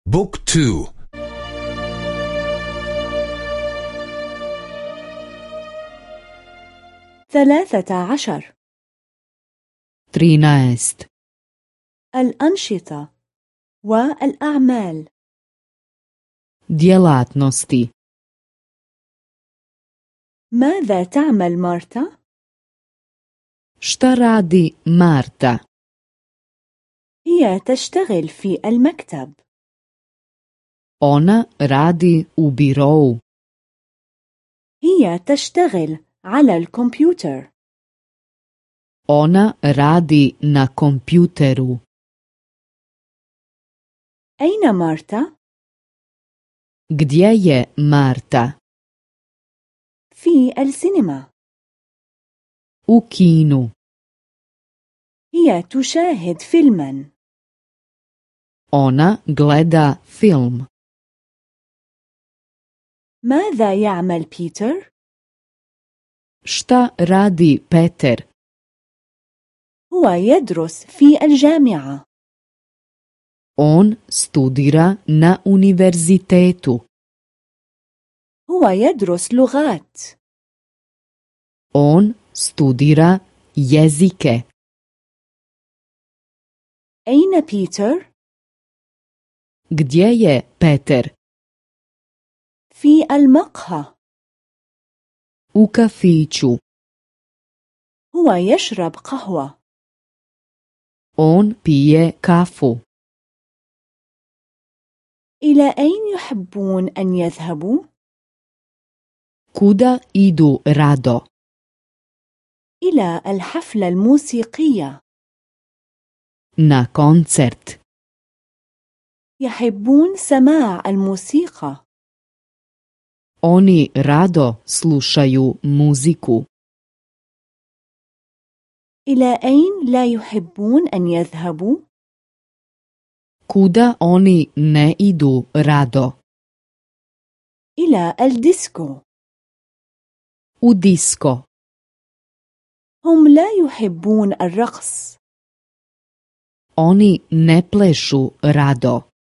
بوك تو. 13. 13. الأنشطة والأعمال. Djelatnosti. ماذا تعمل مارتا؟ Šta radi Marta? هي تشتغل في المكتب. Ona radi u birou. هي تشتغل على الكمبيوتر. Ona radi na kompjuteru. أين مارتا؟ Gdje je Marta? في السينما. U kinu. هي تشاهد فيلما. Ona gleda film. ماذا يعمل بيتر؟ Šta radi Peter? هو يدرس في الجامعة. On studira na univerzitetu. هو يدرس لغات. On studira jezike. أين بيتر؟ Gdje je Peter? في المقهى. U kafiću. هو يشرب قهوة. On pije kafu. إلى أين يحبون أن يذهبوا؟ Kuda idu rado? إلى الحفلة الموسيقية. Na koncert. يحبون سماع الموسيقى. Oni rado slušaju muziku. إلى أين لا يحبون أن يذهبوا؟ Kuda oni ne idu rado? إلى الديسكو. U disko. هم لا يحبون الرقص. Oni ne plešu rado.